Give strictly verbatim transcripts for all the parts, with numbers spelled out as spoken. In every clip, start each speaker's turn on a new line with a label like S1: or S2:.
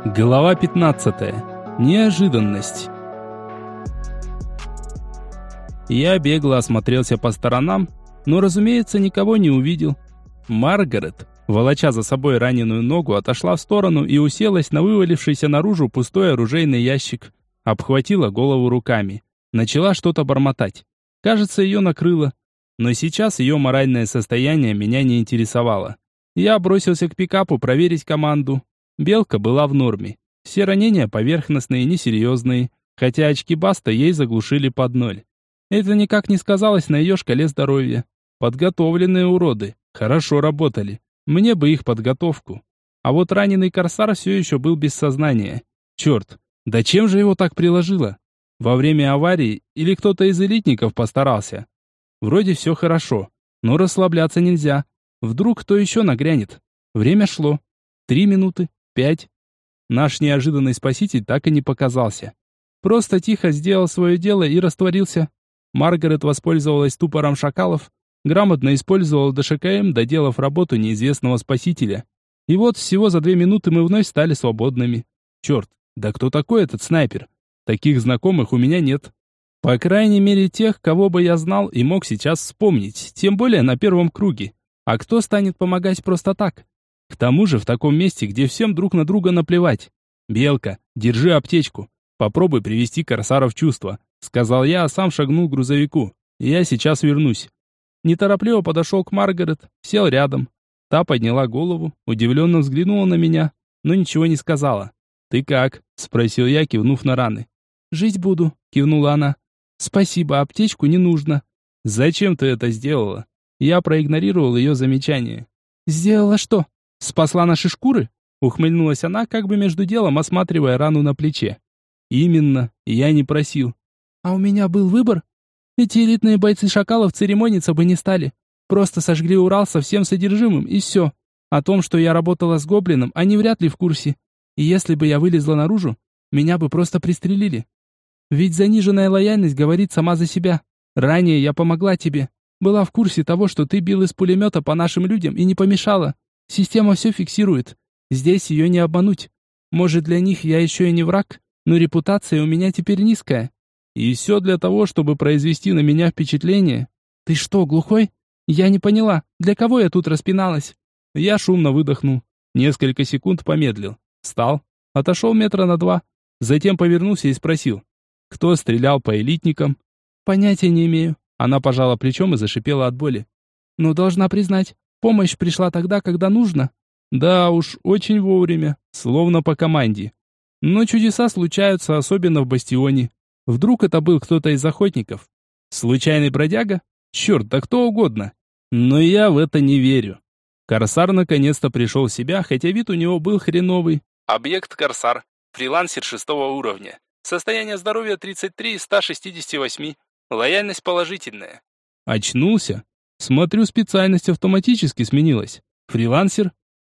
S1: Глава пятнадцатая. Неожиданность. Я бегло осмотрелся по сторонам, но, разумеется, никого не увидел. Маргарет, волоча за собой раненую ногу, отошла в сторону и уселась на вывалившийся наружу пустой оружейный ящик. Обхватила голову руками. Начала что-то бормотать. Кажется, ее накрыло. Но сейчас ее моральное состояние меня не интересовало. Я бросился к пикапу проверить команду. Белка была в норме. Все ранения поверхностные, несерьезные, хотя очки Баста ей заглушили под ноль. Это никак не сказалось на ее шкале здоровья. Подготовленные уроды. Хорошо работали. Мне бы их подготовку. А вот раненый корсар все еще был без сознания. Черт, да чем же его так приложило? Во время аварии или кто-то из элитников постарался? Вроде все хорошо, но расслабляться нельзя. Вдруг кто еще нагрянет? Время шло. Три минуты. Пять. Наш неожиданный спаситель так и не показался. Просто тихо сделал свое дело и растворился. Маргарет воспользовалась ступором шакалов, грамотно использовала ДШКМ, доделав работу неизвестного спасителя. И вот всего за две минуты мы вновь стали свободными. Черт, да кто такой этот снайпер? Таких знакомых у меня нет. По крайней мере тех, кого бы я знал и мог сейчас вспомнить, тем более на первом круге. А кто станет помогать просто так? К тому же в таком месте, где всем друг на друга наплевать. «Белка, держи аптечку. Попробуй привести корсара в чувство», — сказал я, а сам шагнул к грузовику. «Я сейчас вернусь». Неторопливо подошел к Маргарет, сел рядом. Та подняла голову, удивленно взглянула на меня, но ничего не сказала. «Ты как?» — спросил я, кивнув на раны. «Жить буду», — кивнула она. «Спасибо, аптечку не нужно». «Зачем ты это сделала?» Я проигнорировал ее замечание. «Сделала что? Спасла наши шкуры?» Ухмыльнулась она, как бы между делом осматривая рану на плече. «Именно, я не просил». «А у меня был выбор? Эти элитные бойцы шакалов церемониться бы не стали. Просто сожгли Урал со всем содержимым, и все. О том, что я работала с гоблином, они вряд ли в курсе. И если бы я вылезла наружу, меня бы просто пристрелили. Ведь заниженная лояльность говорит сама за себя. Ранее я помогла тебе. Была в курсе того, что ты бил из пулемета по нашим людям и не помешала. Система все фиксирует. Здесь ее не обмануть. Может, для них я еще и не враг, но репутация у меня теперь низкая. И все для того, чтобы произвести на меня впечатление. Ты что, глухой? Я не поняла, для кого я тут распиналась?» Я шумно выдохнул. Несколько секунд помедлил. Встал. Отошел метра на два. Затем повернулся и спросил. «Кто стрелял по элитникам?» «Понятия не имею». Она пожала плечом и зашипела от боли. «Но должна признать, помощь пришла тогда, когда нужно». «Да уж, очень вовремя, словно по команде. Но чудеса случаются, особенно в бастионе. Вдруг это был кто-то из охотников? Случайный бродяга? Черт, да кто угодно. Но я в это не верю». Корсар наконец-то пришел в себя, хотя вид у него был хреновый. Объект Корсар. Фрилансер шестого уровня. Состояние здоровья тридцать три из ста шестидесяти восьми. Лояльность положительная. Очнулся. Смотрю, специальность автоматически сменилась. Фрилансер?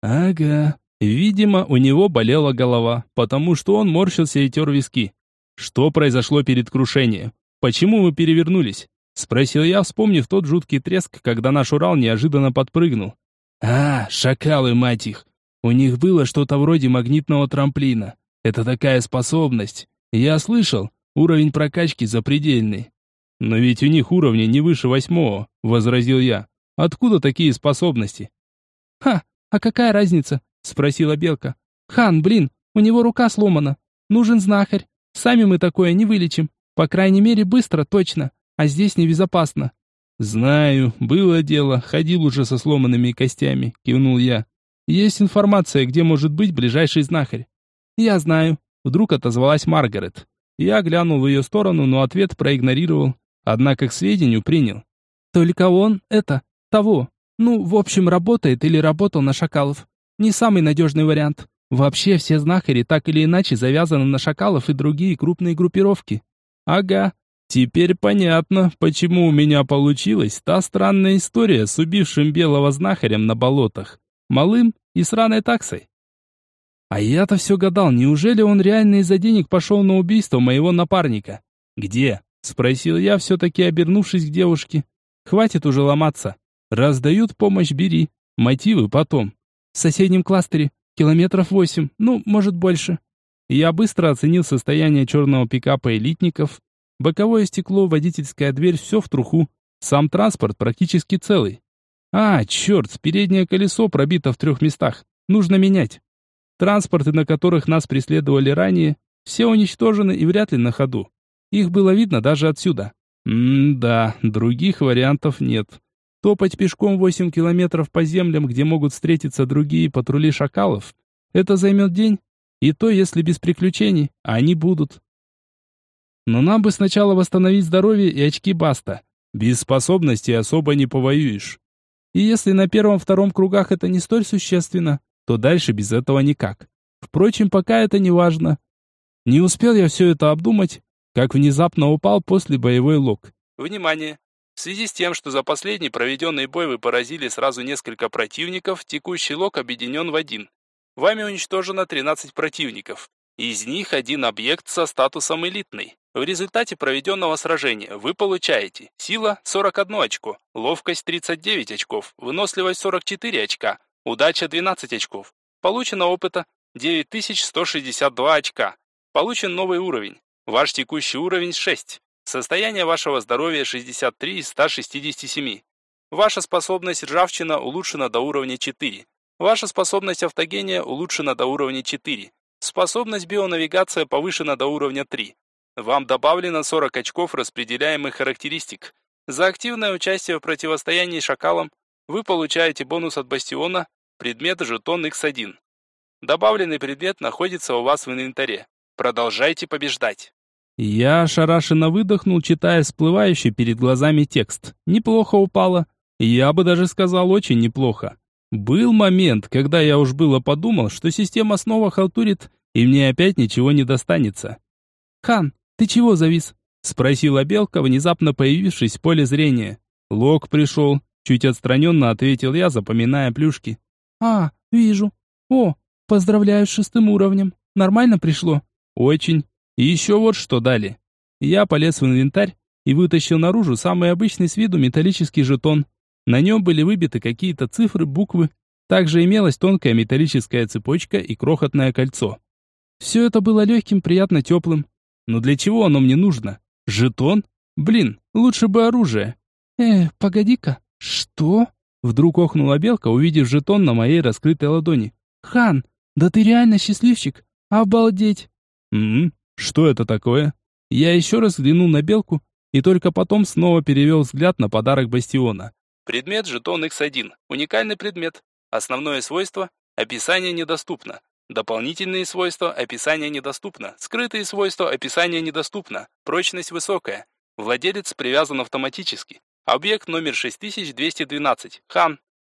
S1: Ага. Видимо, у него болела голова, потому что он морщился и тер виски. Что произошло перед крушением? Почему мы перевернулись? Спросил я, вспомнив тот жуткий треск, когда наш Урал неожиданно подпрыгнул. А, шакалы, мать их. У них было что-то вроде магнитного трамплина. Это такая способность. Я слышал, уровень прокачки запредельный. Но ведь у них уровни не выше восьмого, возразил я. Откуда такие способности? Ха, а какая разница? Спросила Белка. Хан, блин, у него рука сломана. Нужен знахарь. Сами мы такое не вылечим. По крайней мере, быстро, точно. А здесь небезопасно. Знаю, было дело, ходил уже со сломанными костями, кивнул я. Есть информация, где может быть ближайший знахарь. Я знаю. Вдруг отозвалась Маргарет. Я глянул в ее сторону, но ответ проигнорировал. Однако к сведению принял. Только он, это, того. Ну, в общем, работает или работал на шакалов. Не самый надежный вариант. Вообще все знахари так или иначе завязаны на шакалов и другие крупные группировки. Ага. Теперь понятно, почему у меня получилась та странная история с убившим белого знахарем на болотах. Малым и сраной таксой. А я-то все гадал, неужели он реально из-за денег пошел на убийство моего напарника? «Где?» — спросил я, все-таки обернувшись к девушке. «Хватит уже ломаться. Раз дают помощь, бери. Мотивы потом». «В соседнем кластере», — Километров восемь, ну, может больше. Я быстро оценил состояние черного пикапа элитников. Боковое стекло, водительская дверь, все в труху. Сам транспорт практически целый. А, черт, переднее колесо пробито в трех местах. Нужно менять. Транспорты, на которых нас преследовали ранее, все уничтожены и вряд ли на ходу. Их было видно даже отсюда. М-да, других вариантов нет. Топать пешком восемь километров по землям, где могут встретиться другие патрули шакалов, это займет день. И то, если без приключений, а они будут. Но нам бы сначала восстановить здоровье и очки баста. Без способностей особо не повоюешь. И если на первом-втором кругах это не столь существенно, то дальше без этого никак. Впрочем, пока это не важно. Не успел я все это обдумать, как внезапно упал после боевой лог. Внимание! В связи с тем, что за последний проведенный бой вы поразили сразу несколько противников, текущий лог объединен в один. Вами уничтожено тринадцать противников. Из них один объект со статусом элитный. В результате проведенного сражения вы получаете сила сорок одно очко, ловкость тридцать девять очков, выносливость сорок четыре очка, удача двенадцать очков. Получено опыта девять тысяч сто шестьдесят два очка. Получен новый уровень. Ваш текущий уровень шесть. Состояние вашего здоровья шестьдесят три из ста шестидесяти семи. Ваша способность ржавчина улучшена до уровня четыре. Ваша способность автогения улучшена до уровня четыре. Способность бионавигация повышена до уровня три. Вам добавлено сорок очков распределяемых характеристик. За активное участие в противостоянии шакалам вы получаете бонус от бастиона, предмет жетон икс один. Добавленный предмет находится у вас в инвентаре. Продолжайте побеждать. Я ошарашенно выдохнул, читая всплывающий перед глазами текст. Неплохо упало. Я бы даже сказал, очень неплохо. Был момент, когда я уж было подумал, что система снова халтурит, и мне опять ничего не достанется. «Хан, ты чего завис?» — спросила Белка, внезапно появившись в поле зрения. «Лог пришел», — чуть отстраненно ответил я, запоминая плюшки. «А, вижу. О, поздравляю с шестым уровнем. Нормально пришло?» «Очень. И еще вот что дали». Я полез в инвентарь и вытащил наружу самый обычный с виду металлический жетон. На нем были выбиты какие-то цифры, буквы. Также имелась тонкая металлическая цепочка и крохотное кольцо. Все это было легким, приятно теплым. Но для чего оно мне нужно? Жетон? Блин, лучше бы оружие. Э, погоди-ка. Что? Вдруг охнула Белка, увидев жетон на моей раскрытой ладони. Хан, да ты реально счастливчик. Обалдеть. М-м, что это такое? Я еще раз взглянул на Белку и только потом снова перевел взгляд на подарок бастиона. Предмет жетон икс один. Уникальный предмет. Основное свойство – описание недоступно. Дополнительные свойства – описание недоступно. Скрытые свойства – описание недоступно. Прочность высокая. Владелец привязан автоматически. Объект номер шесть тысяч двести двенадцать. Хан.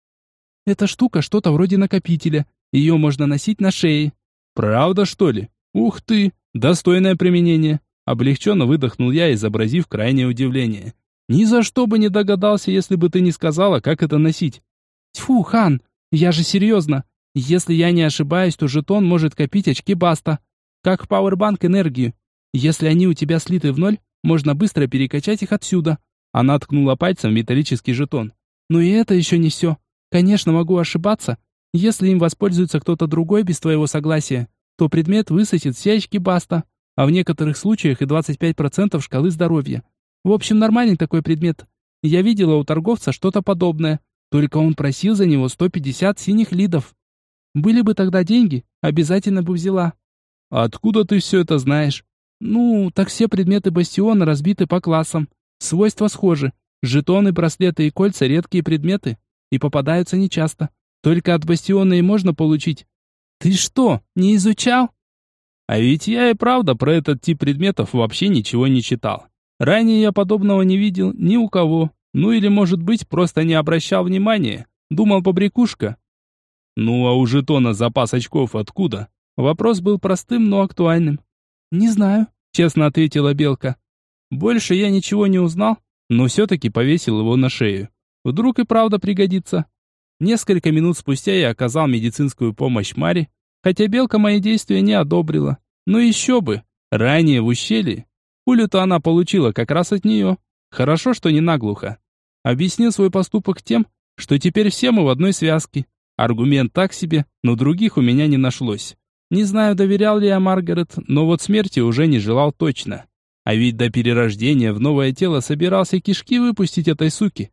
S1: Эта штука что-то вроде накопителя. Ее можно носить на шее. Правда, что ли? Ух ты, достойное применение. Облегченно выдохнул я, изобразив крайнее удивление. Ни за что бы не догадался, если бы ты не сказала, как это носить. Тьфу, Хан, я же серьезно. Если я не ошибаюсь, то жетон может копить очки баста. Как пауэрбанк энергию. Если они у тебя слиты в ноль, можно быстро перекачать их отсюда. Она ткнула пальцем в металлический жетон. Но и это еще не все. Конечно, могу ошибаться. Если им воспользуется кто-то другой без твоего согласия, то предмет высосет все очки баста, а в некоторых случаях и двадцать пять процентов шкалы здоровья. В общем, нормальный такой предмет. Я видела у торговца что-то подобное, только он просил за него сто пятьдесят синих лидов. Были бы тогда деньги, обязательно бы взяла. А откуда ты все это знаешь? Ну, так все предметы бастиона разбиты по классам. Свойства схожи. Жетоны, браслеты и кольца — редкие предметы, и попадаются нечасто. Только от бастиона и можно получить. Ты что, не изучал? А ведь я и правда про этот тип предметов вообще ничего не читал. Ранее я подобного не видел ни у кого. Ну или, может быть, просто не обращал внимания. Думал, побрякушка. Ну а у жетона запас очков откуда? Вопрос был простым, но актуальным. Не знаю, честно ответила Белка. Больше я ничего не узнал, но все-таки повесил его на шею. Вдруг и правда пригодится. Несколько минут спустя я оказал медицинскую помощь Маре, хотя Белка мои действия не одобрила. Но еще бы, ранее в ущелье. Пулю-то она получила как раз от нее. Хорошо, что не наглухо. Объяснил свой поступок тем, что теперь все мы в одной связке. Аргумент так себе, но других у меня не нашлось. Не знаю, доверял ли я Маргарет, но вот смерти уже не желал точно. А ведь до перерождения в новое тело собирался кишки выпустить этой суки.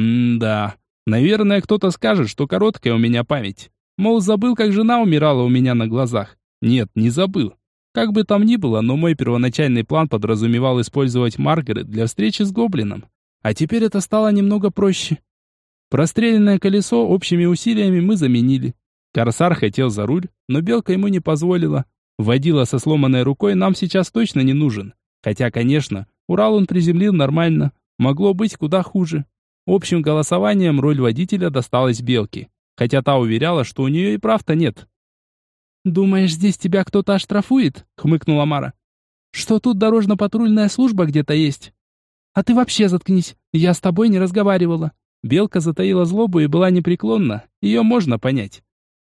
S1: М-да. Наверное, кто-то скажет, что короткая у меня память. Мол, забыл, как жена умирала у меня на глазах. Нет, не забыл. Как бы там ни было, но мой первоначальный план подразумевал использовать Маргарет для встречи с гоблином. А теперь это стало немного проще. Простреленное колесо общими усилиями мы заменили. Корсар хотел за руль, но Белка ему не позволила. Водила со сломанной рукой нам сейчас точно не нужен. Хотя, конечно, Урал он приземлил нормально. Могло быть куда хуже. Общим голосованием роль водителя досталась Белке. Хотя та уверяла, что у нее и прав-то нет. «Думаешь, здесь тебя кто-то оштрафует?» — хмыкнула Мара. «Что тут дорожно-патрульная служба где-то есть?» «А ты вообще заткнись, я с тобой не разговаривала». Белка затаила злобу и была непреклонна, ее можно понять.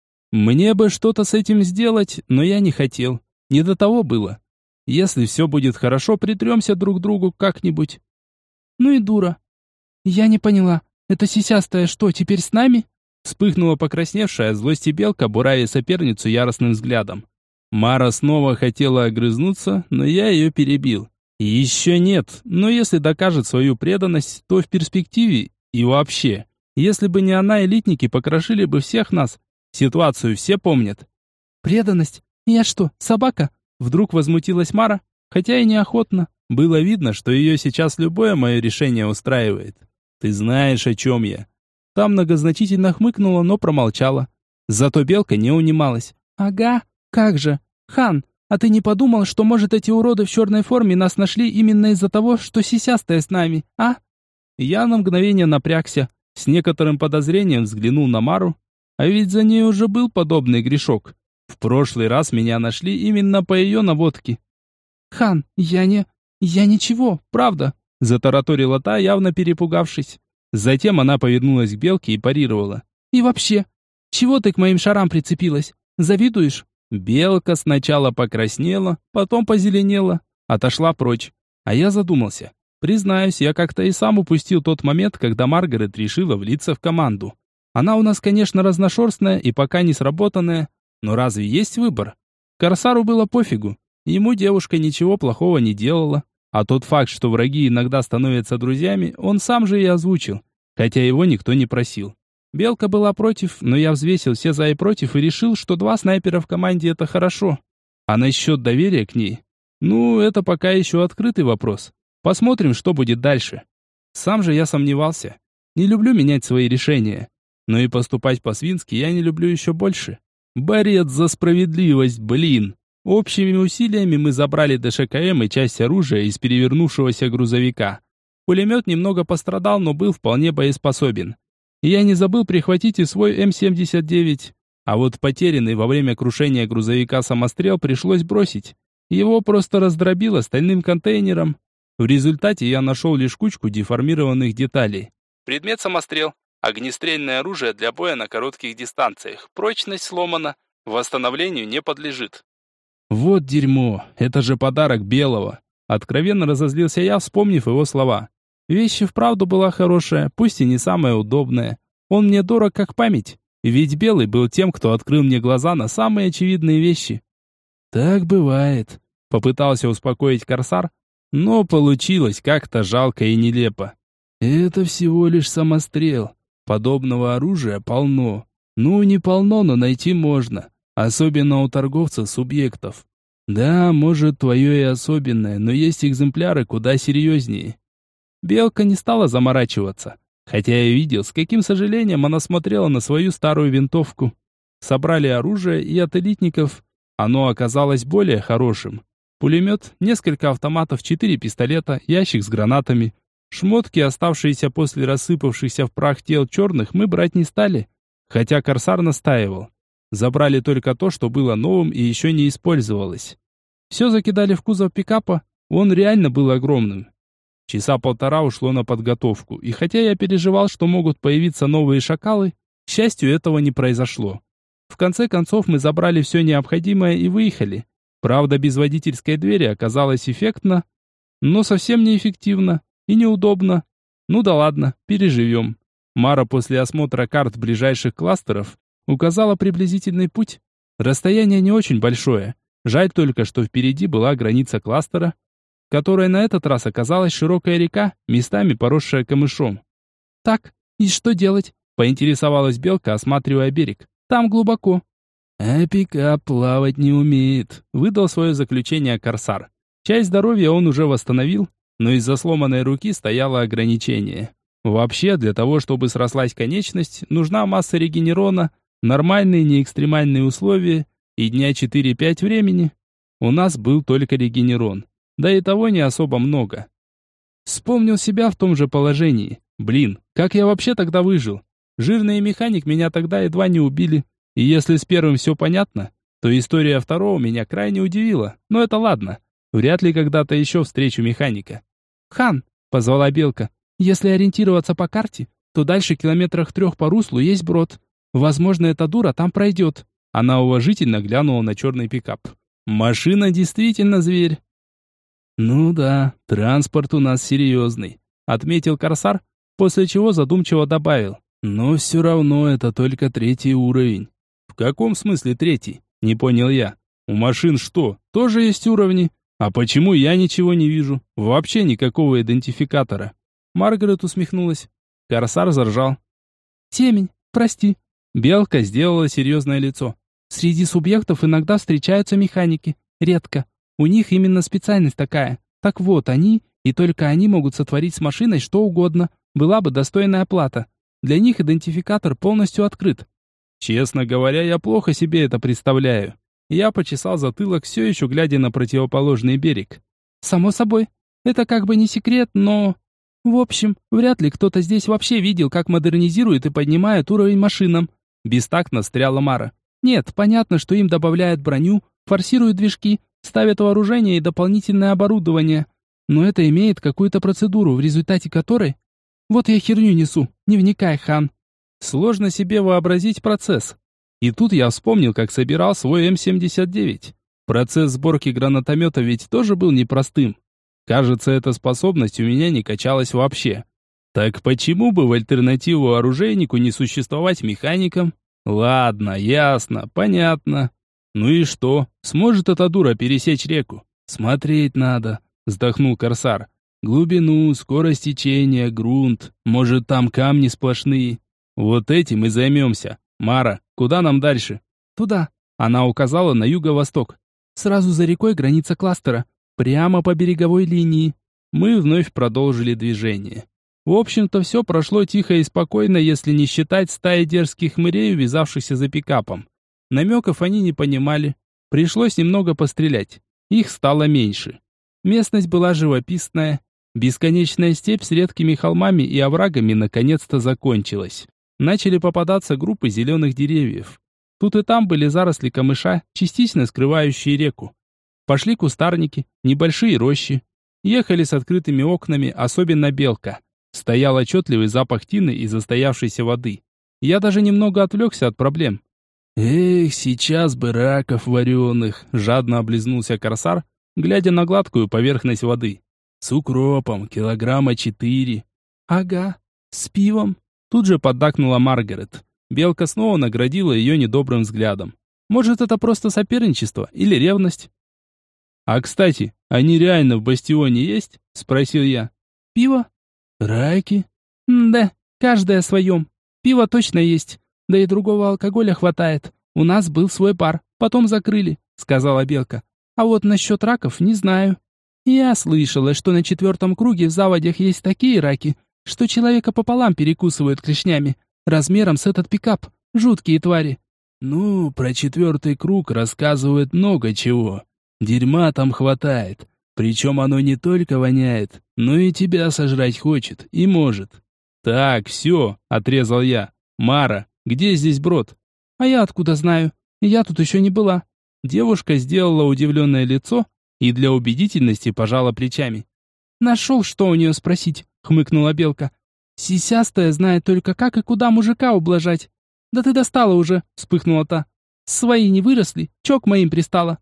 S1: Мне бы что-то с этим сделать, но я не хотел. Не до того было. Если все будет хорошо, притремся друг к другу как-нибудь. Ну и дура. Я не поняла, эта сисястая что, теперь с нами? Вспыхнула покрасневшая от злости Белка, буравя соперницу яростным взглядом. Мара снова хотела огрызнуться, но я ее перебил. Еще нет, но если докажет свою преданность, то в перспективе и вообще, если бы не она, элитники покрошили бы всех нас. Ситуацию все помнят. Преданность? Я что, собака? Вдруг возмутилась Мара, хотя и неохотно. Было видно, что ее сейчас любое мое решение устраивает. Ты знаешь, о чем я. Та многозначительно хмыкнула, но промолчала. Зато Белка не унималась. Ага, как же. Хан, а ты не подумал, что, может, эти уроды в черной форме нас нашли именно из-за того, что сисястая с нами, а? Я на мгновение напрягся, с некоторым подозрением взглянул на Мару, а ведь за ней уже был подобный грешок. В прошлый раз меня нашли именно по ее наводке. «Хан, я не... я ничего, правда», — затараторила та, явно перепугавшись. Затем она повернулась к Белке и парировала. «И вообще, чего ты к моим шарам прицепилась? Завидуешь?» Белка сначала покраснела, потом позеленела, отошла прочь. А я задумался. Признаюсь, я как-то и сам упустил тот момент, когда Маргарет решила влиться в команду. Она у нас, конечно, разношерстная и пока не сработанная, но разве есть выбор? Корсару было пофигу. Ему девушка ничего плохого не делала. А тот факт, что враги иногда становятся друзьями, он сам же и озвучил. Хотя его никто не просил. Белка была против, но я взвесил все за и против и решил, что два снайпера в команде это хорошо. А насчет доверия к ней? Ну, это пока еще открытый вопрос. Посмотрим, что будет дальше. Сам же я сомневался. Не люблю менять свои решения. Но и поступать по-свински я не люблю еще больше. Борец за справедливость, блин. Общими усилиями мы забрали ДШКМ и часть оружия из перевернувшегося грузовика. Пулемет немного пострадал, но был вполне боеспособен. Я не забыл прихватить и свой эм семьдесят девять. А вот потерянный во время крушения грузовика самострел пришлось бросить. Его просто раздробило стальным контейнером. В результате я нашел лишь кучку деформированных деталей. Предмет самострел. Огнестрельное оружие для боя на коротких дистанциях. Прочность сломана. Восстановлению не подлежит. Вот дерьмо. Это же подарок Белого. Откровенно разозлился я, вспомнив его слова. Вещь и вправду была хорошая, пусть и не самая удобная. Он мне дорог как память. Ведь Белый был тем, кто открыл мне глаза на самые очевидные вещи. Так бывает. Попытался успокоить Корсар, но получилось как-то жалко и нелепо. Это всего лишь самострел. Подобного оружия полно. Ну, не полно, но найти можно. Особенно у торговцев субъектов. Да, может, твое и особенное, но есть экземпляры куда серьезнее. Белка не стала заморачиваться. Хотя я видел, с каким сожалением она смотрела на свою старую винтовку. Собрали оружие, и от элитников оно оказалось более хорошим. Пулемет, несколько автоматов, четыре пистолета, ящик с гранатами. Шмотки, оставшиеся после рассыпавшихся в прах тел черных, мы брать не стали. Хотя Корсар настаивал. Забрали только то, что было новым и еще не использовалось. Все закидали в кузов пикапа, он реально был огромным. Часа полтора ушло на подготовку, и хотя я переживал, что могут появиться новые шакалы, к счастью, этого не произошло. В конце концов мы забрали все необходимое и выехали. Правда, без водительской двери оказалось эффектно, но совсем неэффективно и неудобно. Ну да ладно, переживем. Мара после осмотра карт ближайших кластеров указала приблизительный путь. Расстояние не очень большое. Жаль только, что впереди была граница кластера, в которой на этот раз оказалась широкая река, местами поросшая камышом. «Так, и что делать?» — поинтересовалась Белка, осматривая берег. «Там глубоко». «А пикап плавать не умеет», — выдал свое заключение Корсар. Часть здоровья он уже восстановил, но из-за сломанной руки стояло ограничение. Вообще, для того, чтобы срослась конечность, нужна масса регенерона, нормальные неэкстремальные условия и дня четыре-пять времени. У нас был только регенерон, да и того не особо много. Вспомнил себя в том же положении. Блин, как я вообще тогда выжил? Жирный механик меня тогда едва не убили. И если с первым все понятно, то история второго меня крайне удивила. Но это ладно. Вряд ли когда-то еще встречу механика. «Хан», — позвала Белка, — «если ориентироваться по карте, то дальше километрах трех по руслу есть брод. Возможно, эта дура там пройдет». Она уважительно глянула на черный пикап. «Машина действительно зверь». «Ну да, транспорт у нас серьезный», — отметил Корсар, после чего задумчиво добавил. «Но все равно это только третий уровень». «В каком смысле третий?» — не понял я. «У машин что, тоже есть уровни? А почему я ничего не вижу? Вообще никакого идентификатора». Маргарет усмехнулась. Корсар заржал. «Темень, прости». Белка сделала серьезное лицо. «Среди субъектов иногда встречаются механики. Редко. У них именно специальность такая. Так вот, они, и только они могут сотворить с машиной что угодно. Была бы достойная плата. Для них идентификатор полностью открыт». Честно говоря, я плохо себе это представляю. Я почесал затылок, все еще глядя на противоположный берег. «Само собой. Это как бы не секрет, но...» «В общем, вряд ли кто-то здесь вообще видел, как модернизирует и поднимает уровень машинам», бестактно встряла Мара. «Нет, понятно, что им добавляют броню, форсируют движки, ставят вооружение и дополнительное оборудование. Но это имеет какую-то процедуру, в результате которой... Вот я херню несу, не вникай, хан». Сложно себе вообразить процесс. И тут я вспомнил, как собирал свой эм семьдесят девять. Процесс сборки гранатомета ведь тоже был непростым. Кажется, эта способность у меня не качалась вообще. Так почему бы в альтернативу оружейнику не существовать механиком? Ладно, ясно, понятно. Ну и что? Сможет эта дура пересечь реку? Смотреть надо, вздохнул Корсар. Глубину, скорость течения, грунт. Может, там камни сплошные. Вот этим и займемся. Мара, куда нам дальше? Туда. Она указала на юго-восток. Сразу за рекой граница кластера. Прямо по береговой линии. Мы вновь продолжили движение. В общем-то, все прошло тихо и спокойно, если не считать стаи дерзких хмырей, увязавшихся за пикапом. Намеков они не понимали. Пришлось немного пострелять. Их стало меньше. Местность была живописная. Бесконечная степь с редкими холмами и оврагами наконец-то закончилась. Начали попадаться группы зеленых деревьев. Тут и там были заросли камыша, частично скрывающие реку. Пошли кустарники, небольшие рощи. Ехали с открытыми окнами, особенно Белка. Стоял отчетливый запах тины и застоявшейся воды. Я даже немного отвлекся от проблем. «Эх, сейчас бы раков вареных!» — жадно облизнулся Корсар, глядя на гладкую поверхность воды. «С укропом, килограмма четыре». «Ага, с пивом». Тут же поддакнула Маргарет. Белка снова наградила ее недобрым взглядом. Может, это просто соперничество или ревность? «А, кстати, они реально в бастионе есть?» — спросил я. «Пиво?» «Раки?» «Да, каждое о своем. Пиво точно есть. Да и другого алкоголя хватает. У нас был свой бар, потом закрыли», — сказала Белка. «А вот насчет раков не знаю. Я слышала, что на четвертом круге в заводях есть такие раки, что человека пополам перекусывают клешнями, размером с этот пикап. Жуткие твари». «Ну, про четвертый круг рассказывают много чего. Дерьма там хватает. Причем оно не только воняет, но и тебя сожрать хочет и может». «Так, все», — отрезал я. «Мара, где здесь брод?» «А я откуда знаю? Я тут еще не была». Девушка сделала удивленное лицо и для убедительности пожала плечами. «Нашел, что у нее спросить», — хмыкнула Белка. «Сисястая знает только, как и куда мужика ублажать». «Да ты достала уже», — вспыхнула та. «Свои не выросли, чё к моим пристала?»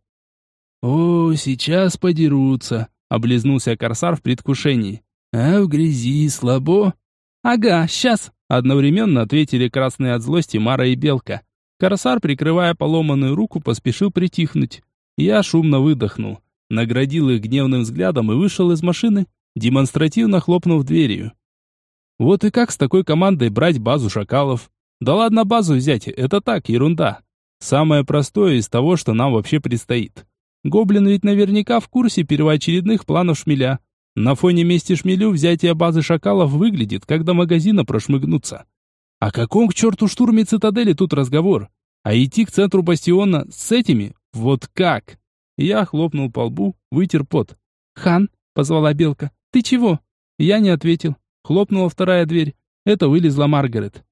S1: «О, сейчас подерутся», — облизнулся Корсар в предвкушении. «А в грязи слабо?» «Ага, сейчас», — одновременно ответили красные от злости Мара и Белка. Корсар, прикрывая поломанную руку, поспешил притихнуть. Я шумно выдохнул, наградил их гневным взглядом и вышел из машины, демонстративно хлопнув дверью. Вот и как с такой командой брать базу шакалов? Да ладно базу взять, это так, ерунда. Самое простое из того, что нам вообще предстоит. Гоблин ведь наверняка в курсе первоочередных планов Шмеля. На фоне мести Шмелю взятие базы шакалов выглядит, как до магазина прошмыгнуться. О каком к черту штурме цитадели тут разговор? А идти к центру бастиона с этими? Вот как? Я хлопнул по лбу, вытер пот. «Хан», — позвала Белка, — «ты чего?» Я не ответил. Хлопнула вторая дверь. Это вылезла Маргарет.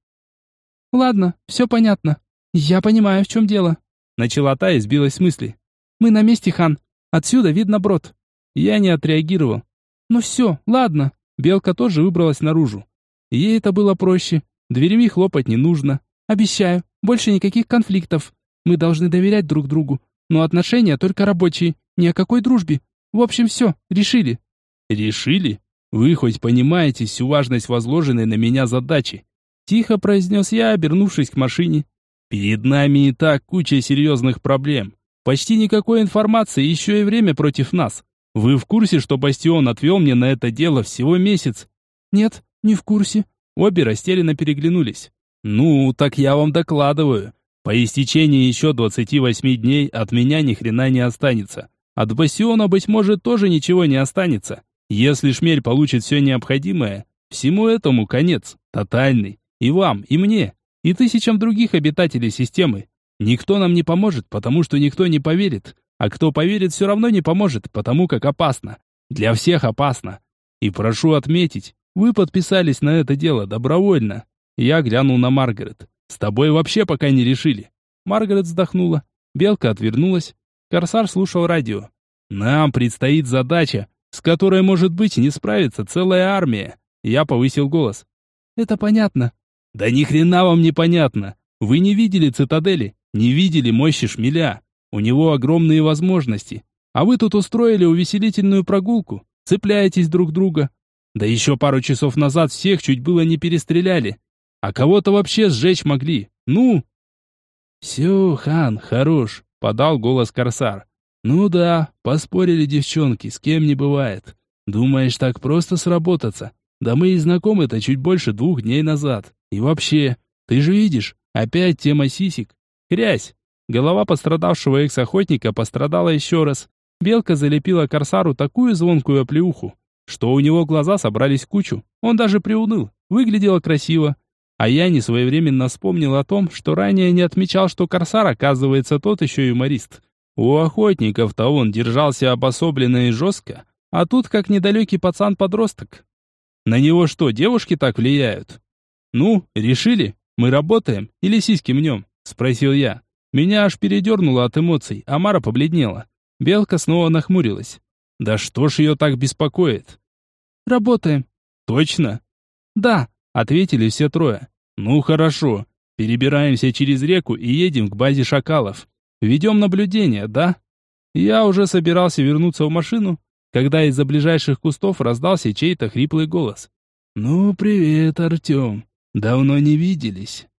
S1: «Ладно, все понятно. Я понимаю, в чем дело». Начала та и сбилась с мысли. «Мы на месте, Хан. Отсюда видно брод». Я не отреагировал. «Ну все, ладно». Белка тоже выбралась наружу. Ей это было проще. Дверями хлопать не нужно. Обещаю, больше никаких конфликтов. Мы должны доверять друг другу. Но отношения только рабочие. Ни о какой дружбе. В общем, все, решили». «Решили? Вы хоть понимаете всю важность возложенной на меня задачи?» Тихо произнес я, обернувшись к машине. «Перед нами и так куча серьезных проблем. Почти никакой информации, еще и время против нас. Вы в курсе, что Бастион отвел мне на это дело всего месяц?» «Нет, не в курсе». Обе растерянно переглянулись. «Ну, так я вам докладываю. По истечении еще двадцати восьми дней от меня ни хрена не останется. От Бастиона, быть может, тоже ничего не останется. Если Шмель получит все необходимое, всему этому конец, тотальный. И вам, и мне, и тысячам других обитателей системы. Никто нам не поможет, потому что никто не поверит. А кто поверит, все равно не поможет, потому как опасно. Для всех опасно. И прошу отметить, вы подписались на это дело добровольно». Я глянул на Маргарет. «С тобой вообще пока не решили». Маргарет вздохнула. Белка отвернулась. Корсар слушал радио. «Нам предстоит задача, с которой, может быть, не справится целая армия». Я повысил голос. «Это понятно». «Да ни хрена вам не понятно. Вы не видели цитадели, не видели мощи Шмеля. У него огромные возможности. А вы тут устроили увеселительную прогулку, цепляетесь друг друга. Да еще пару часов назад всех чуть было не перестреляли. А кого-то вообще сжечь могли. Ну?» «Все, Хан, хорош», — подал голос Корсар. «Ну да, поспорили девчонки, с кем не бывает. Думаешь, так просто сработаться? Да мы и знакомы-то чуть больше двух дней назад. И вообще, ты же видишь, опять тема сисек. Хрясь!» Голова пострадавшего экс-охотника пострадала еще раз. Белка залепила Корсару такую звонкую оплеуху, что у него глаза собрались в кучу. Он даже приуныл. Выглядело красиво. А я не своевременно вспомнил о том, что ранее не отмечал, что Корсар, оказывается, тот еще юморист. У охотников-то он держался обособленно и жестко, а тут как недалекий пацан-подросток. На него что, девушки так влияют? «Ну, решили? Мы работаем или сиськи мнем?» — спросил я. Меня аж передернуло от эмоций, а Мара побледнела. Белка снова нахмурилась. «Да что ж ее так беспокоит?» «Работаем». «Точно?» «Да», — ответили все трое. «Ну хорошо, перебираемся через реку и едем к базе шакалов. Ведем наблюдение, да?» Я уже собирался вернуться в машину, когда из-за ближайших кустов раздался чей-то хриплый голос. «Ну, привет, Артем. Давно не виделись».